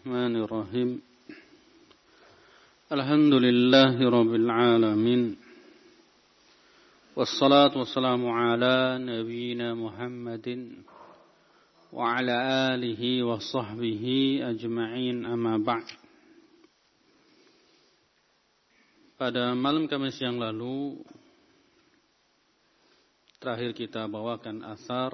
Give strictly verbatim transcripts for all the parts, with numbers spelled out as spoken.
Bismillahirrahmanirrahim. Alhamdulillahi rabbil alamin. Wassalatu wassalamu ala nabiyyina Muhammadin wa ala alihi wa sahbihi ajma'in, amma ba'd. Pada malam Kamis yang lalu terakhir kita bawakan asar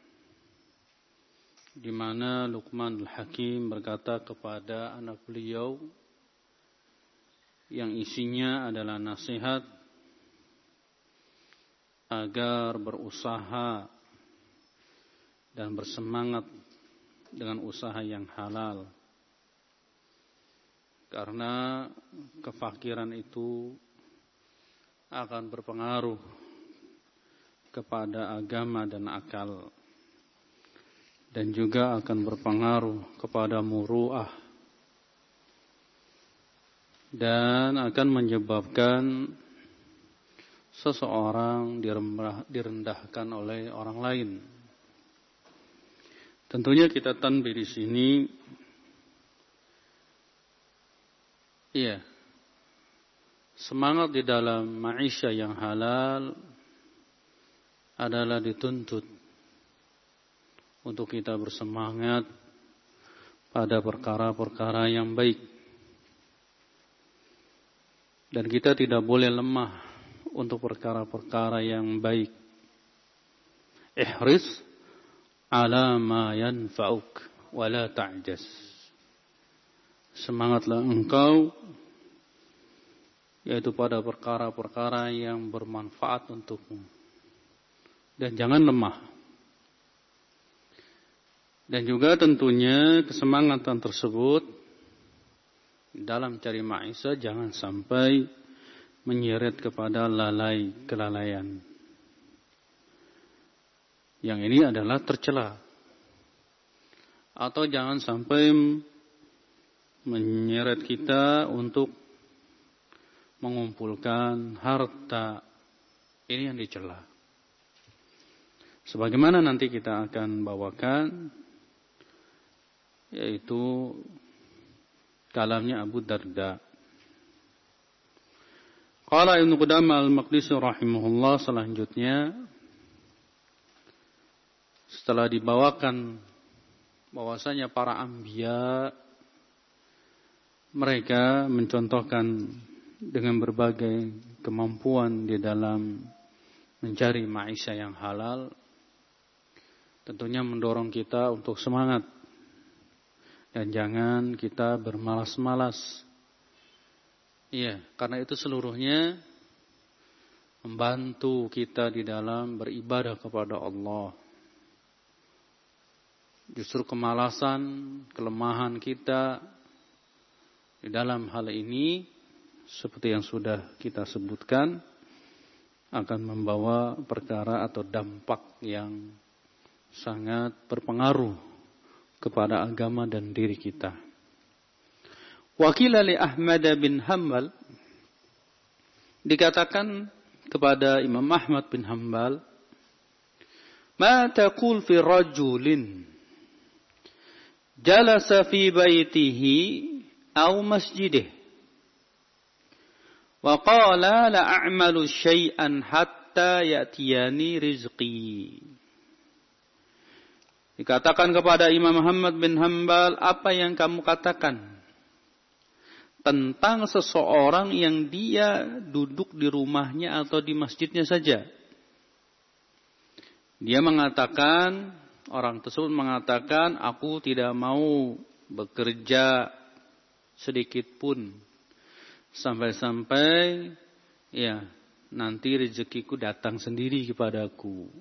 di mana Luqman Al-Hakim berkata kepada anak beliau yang isinya adalah nasihat agar berusaha dan bersemangat dengan usaha yang halal, karena kefakiran itu akan berpengaruh kepada agama dan akal, dan juga akan berpengaruh kepada muru'ah, dan akan menyebabkan seseorang direndahkan oleh orang lain. Tentunya kita tanbih di sini, iya, semangat di dalam maisha yang halal adalah dituntut untuk kita bersemangat pada perkara-perkara yang baik. Dan kita tidak boleh lemah untuk perkara-perkara yang baik. Ihris ala ma yanfa'uk wa la ta'jas. Semangatlah engkau yaitu pada perkara-perkara yang bermanfaat untukmu. Dan jangan lemah. Dan juga tentunya kesemangatan tersebut dalam cari maisha jangan sampai menyeret kepada lalai kelalaian. Yang ini adalah tercela. Atau jangan sampai menyeret kita untuk mengumpulkan harta. Ini yang dicela. Sebagaimana nanti kita akan bawakan, yaitu kalamnya Abu Darda. Qala Ibnu Qudamah Al-Maqdisi rahimahullah, selanjutnya setelah dibawakan bahwasanya para anbiya mereka mencontohkan dengan berbagai kemampuan di dalam mencari maisha yang halal, tentunya mendorong kita untuk semangat. Dan jangan kita bermalas-malas. Iya, karena itu seluruhnya membantu kita di dalam beribadah kepada Allah. Justru kemalasan, kelemahan kita di dalam hal ini, seperti yang sudah kita sebutkan, akan membawa perkara atau dampak yang sangat berpengaruh kepada agama dan diri kita. Wakil Ali Ahmad bin Hanbal, dikatakan kepada Imam Ahmad bin Hanbal, ma taqul fi rajulin jalasa fi baitihi aw masjidih wa qala la a'malu syai'an hatta ya'tiyani rizqi. Dikatakan kepada Imam Ahmad bin Hanbal, apa yang kamu katakan tentang seseorang yang dia duduk di rumahnya atau di masjidnya saja? Dia mengatakan, orang tersebut mengatakan, aku tidak mau bekerja sedikit pun sampai-sampai ya nanti rezekiku datang sendiri kepadaku.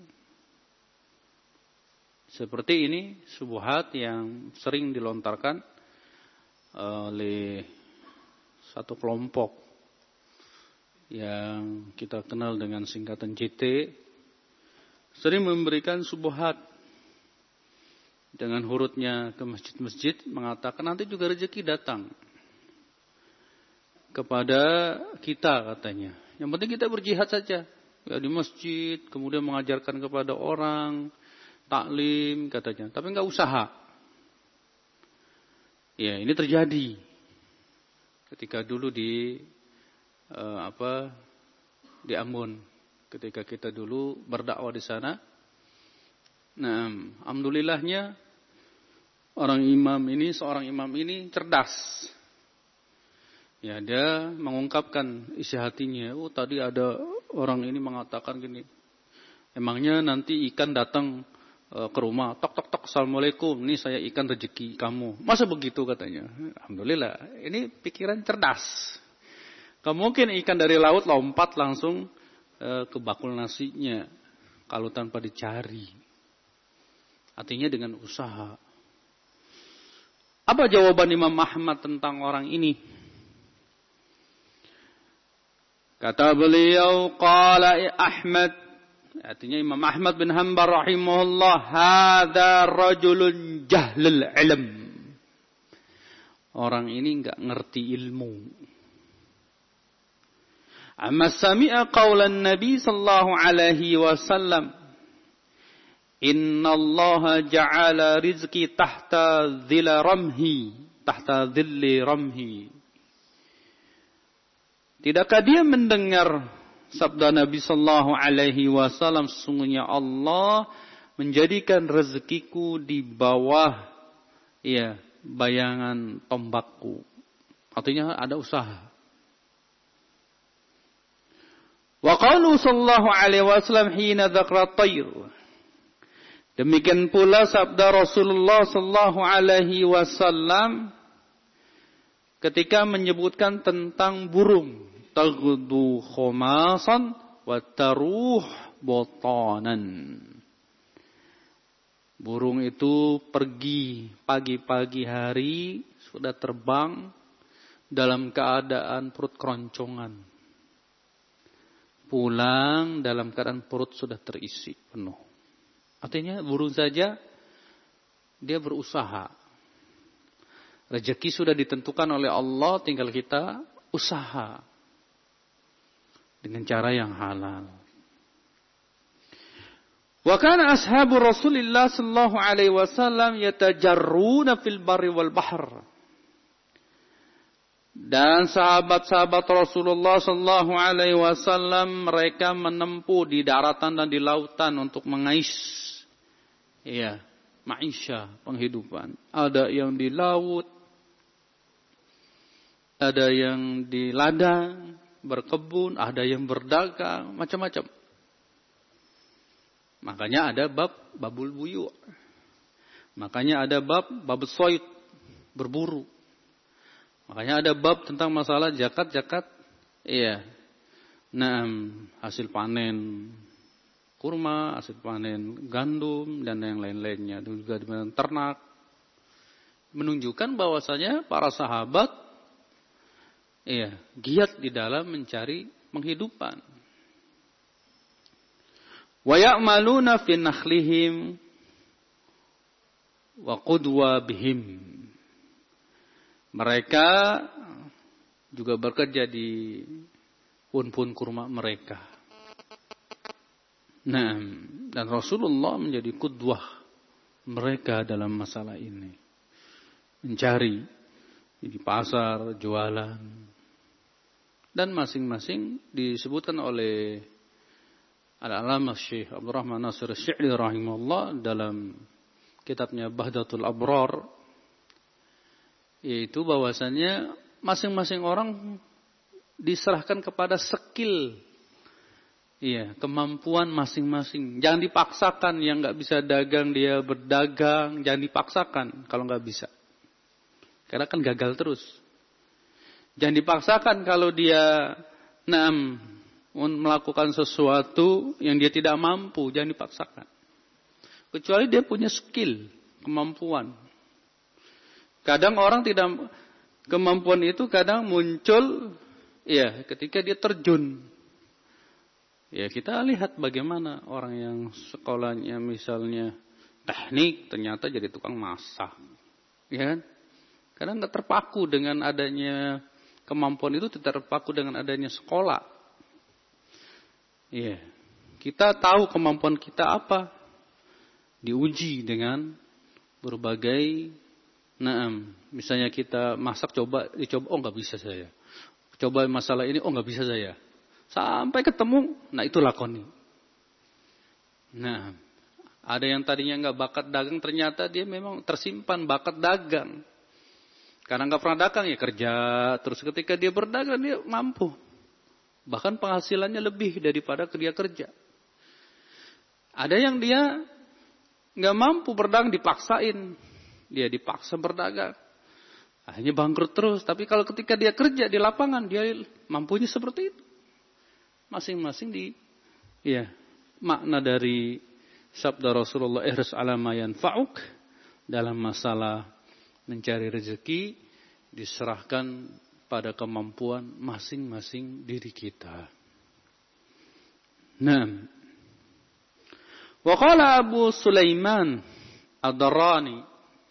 Seperti ini syubhat yang sering dilontarkan oleh satu kelompok yang kita kenal dengan singkatan J T, sering memberikan syubhat dengan hurutnya ke masjid-masjid, mengatakan nanti juga rezeki datang kepada kita katanya. Yang penting kita berjihad saja ya di masjid, kemudian mengajarkan kepada orang, taklim katanya, tapi enggak usaha. Ya, ini terjadi ketika dulu di uh, apa di Ambon, ketika kita dulu berdakwah di sana. Nah, alhamdulillahnya orang imam ini, seorang imam ini cerdas. Ya, dia mengungkapkan isi hatinya. Oh, tadi ada orang ini mengatakan gini. Emangnya nanti ikan datang e, ke rumah, tok tok tok, assalamualaikum, ini saya ikan rezeki kamu. Masa begitu katanya? Alhamdulillah, ini pikiran cerdas. Kamu mungkin ikan dari laut lompat langsung e, ke bakul nasinya kalau tanpa dicari. Artinya dengan usaha. Apa jawaban Imam Ahmad tentang orang ini? Kata beliau, qala Ahmad, artinya Imam Ahmad bin Hanbal rahimahullah, hadza rajulun jahlul ilm. Orang ini enggak ngerti ilmu. Amma sami'a qaulan Nabi sallallahu alaihi wasallam, innallaha ja'ala rizqi tahta dhilla ramhi, tahta dhilli ramhi. Tidakkah dia mendengar sabda Nabi sallallahu alaihi wasallam, sesungguhnya Allah menjadikan rezekiku di bawah ya bayangan tombakku. Artinya ada usaha. Wa qalu sallallahu alaihi wasallam hina dzakra tayr. Demikian pula sabda Rasulullah sallallahu alaihi wasallam ketika menyebutkan tentang burung, taghdu khumasan wa taruh botanan. Burung itu pergi pagi-pagi hari, sudah terbang dalam keadaan perut keroncongan. Pulang dalam keadaan perut sudah terisi penuh. Artinya burung saja dia berusaha. Rezeki sudah ditentukan oleh Allah, tinggal kita usaha dengan cara yang halal. Wa kana ashabu Rasulillah sallallahu alaihi wasallam yatajarruna fil barri wal bahr. Dan sahabat-sahabat Rasulullah sallallahu alaihi wasallam mereka menempuh di daratan dan di lautan untuk mengais iya, maisha, penghidupan. Ada yang di laut, ada yang di ladang, berkebun, ada yang berdagang, macam-macam. Makanya ada bab babul buyu. Makanya ada bab babul soid, berburu. Makanya ada bab tentang masalah zakat-zakat. Iya. Nah, hasil panen kurma, hasil panen gandum, dan yang lain-lainnya. Dan juga di ternak. Menunjukkan bahwasanya para sahabat iya, giat di dalam mencari penghidupan. Wa ya'maluna fi nakhlihim wa qudwa bihim. Mereka juga bekerja di pun-pun kurma mereka. Nah, dan Rasulullah menjadi qudwah mereka dalam masalah ini. Mencari di pasar, jualan. Dan masing-masing disebutkan oleh Al-Alamah Syekh Abdurrahman Nasir Sy'ri rahimahullah dalam kitabnya Bahdatul Abrar, yaitu bahwasannya masing-masing orang diserahkan kepada skill, iya, kemampuan masing-masing. Jangan dipaksakan, yang nggak bisa dagang dia berdagang, jangan dipaksakan kalau nggak bisa, karena kan gagal terus. Jangan dipaksakan kalau dia naam melakukan sesuatu yang dia tidak mampu, jangan dipaksakan. Kecuali dia punya skill, kemampuan. Kadang orang tidak, kemampuan itu kadang muncul ya ketika dia terjun. Ya, kita lihat bagaimana orang yang sekolahnya misalnya teknik ternyata jadi tukang masak. Ya kan? Karena enggak terpaku dengan adanya kemampuan itu, tidak terpaku dengan adanya sekolah. Iya. Kita tahu kemampuan kita apa. Diuji dengan berbagai Nah, misalnya kita masak coba dicoba, oh nggak bisa saya. Coba masalah ini, oh nggak bisa saya. Sampai ketemu, nah itu lakoni. Nah, ada yang tadinya nggak bakat dagang, ternyata dia memang tersimpan bakat dagang. Karena nggak pernah dagang ya kerja, terus ketika dia berdagang dia mampu. Bahkan penghasilannya lebih daripada dia kerja. Ada yang dia nggak mampu berdagang, dipaksain. Dia dipaksa berdagang. Akhirnya bangkrut terus. Tapi kalau ketika dia kerja di lapangan, dia mampunya seperti itu. Masing-masing di ya, makna dari sabda Rasulullah, ihris ala ma yanfa'uk, dalam masalah mencari rezeki diserahkan pada kemampuan masing-masing diri kita. Nah, wa qala Abu Sulaiman Ad-Darrani,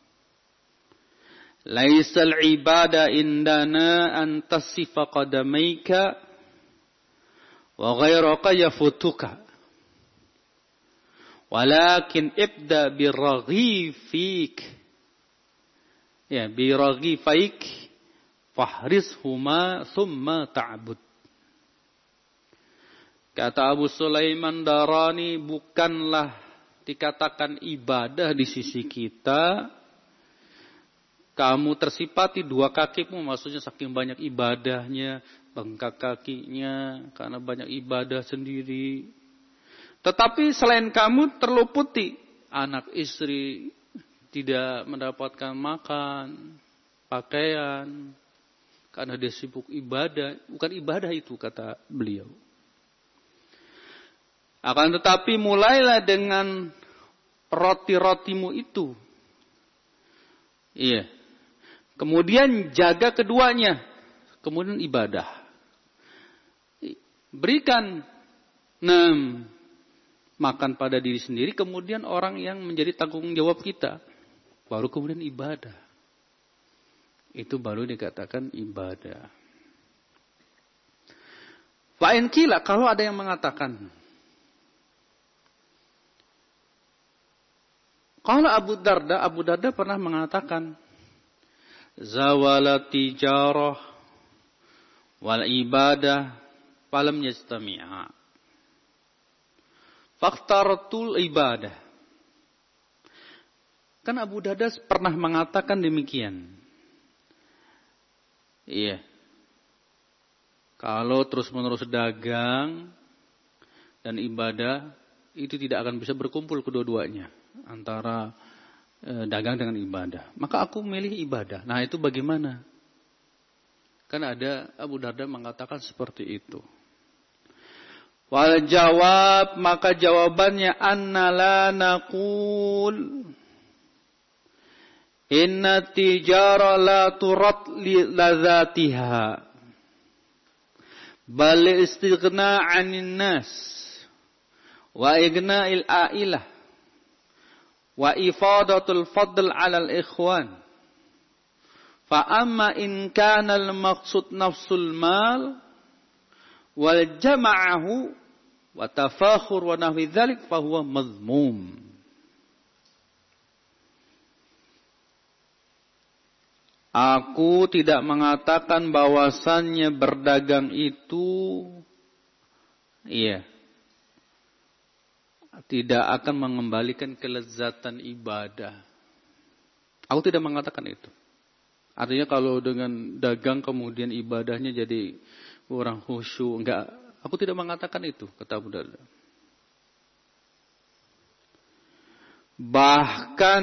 laisal ibada indana an tasifa qadamaika wa ghayraka yafutuka walakin ibda biraghifik ya biraghifaik fahrishuma thumma ta'bud. Kata Abu Sulaiman Darani, bukanlah dikatakan ibadah di sisi kita kamu tersipati dua kakimu, maksudnya saking banyak ibadahnya, bengkak kakinya karena banyak ibadah sendiri. Tetapi selain kamu terluputi, anak istri tidak mendapatkan makan, pakaian, karena dia sibuk ibadah. Bukan ibadah itu, kata beliau. Akan tetapi mulailah dengan roti-rotimu itu. Iya. Kemudian jaga keduanya. Kemudian ibadah. Berikan enam makan pada diri sendiri. Kemudian orang yang menjadi tanggung jawab kita. Baru kemudian ibadah. Itu baru dikatakan ibadah. Fa'in kila, kalau ada yang mengatakan. Kalau Abu Darda, Abu Darda pernah mengatakan. Zawalat tijarah wal ibadah falam yajtami'a. Faktartul ibadah. Kan Abu Darda pernah mengatakan demikian. Iya. Kalau terus-menerus dagang dan ibadah, itu tidak akan bisa berkumpul kedua-duanya. Antara dagang dengan ibadah. Maka aku milih ibadah. Nah itu bagaimana? Kan ada Abu Darda mengatakan seperti itu. Wal jawab, maka jawabannya anna la naqul inna tijara la turat li lazatiha bal istighna 'anil nas wa igna'il a'ilah wa ifadatul fadl 'alal ikhwan. Fa amma in kana al maqsud nafsul mal wal jama'ahu wa tafakhur wa nahwi dzalik fa huwa madhmum. Aku tidak mengatakan bahwasannya berdagang itu iya tidak akan mengembalikan kelezatan ibadah. Aku tidak mengatakan itu. Artinya kalau dengan dagang kemudian ibadahnya jadi kurang khusyuk. Enggak. Aku tidak mengatakan itu, kata Abu Darda. Bahkan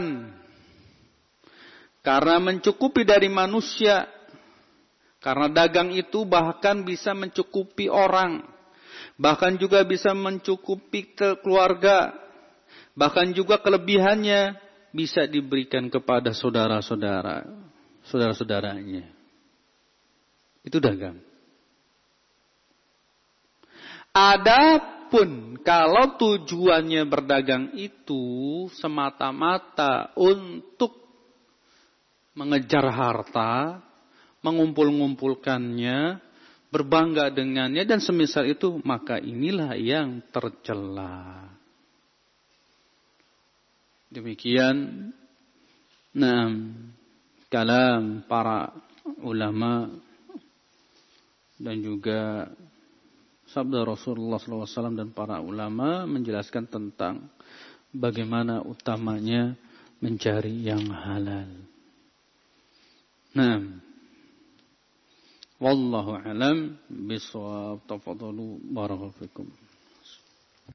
karena mencukupi dari manusia, karena dagang itu bahkan bisa mencukupi orang. Bahkan juga bisa mencukupi keluarga. Bahkan juga kelebihannya bisa diberikan kepada saudara-saudara. Saudara-saudaranya. Itu dagang. Adapun kalau tujuannya berdagang itu semata-mata untuk mengejar harta, mengumpul-ngumpulkannya, berbangga dengannya dan semisal itu, maka inilah yang tercela. Demikian. Nah, kalam para ulama dan juga sabda Rasulullah shallallahu alaihi wasallam dan para ulama menjelaskan tentang bagaimana utamanya mencari yang halal. Nah, wallahu alam bishawab. Tafadhalu barakallahu fikum.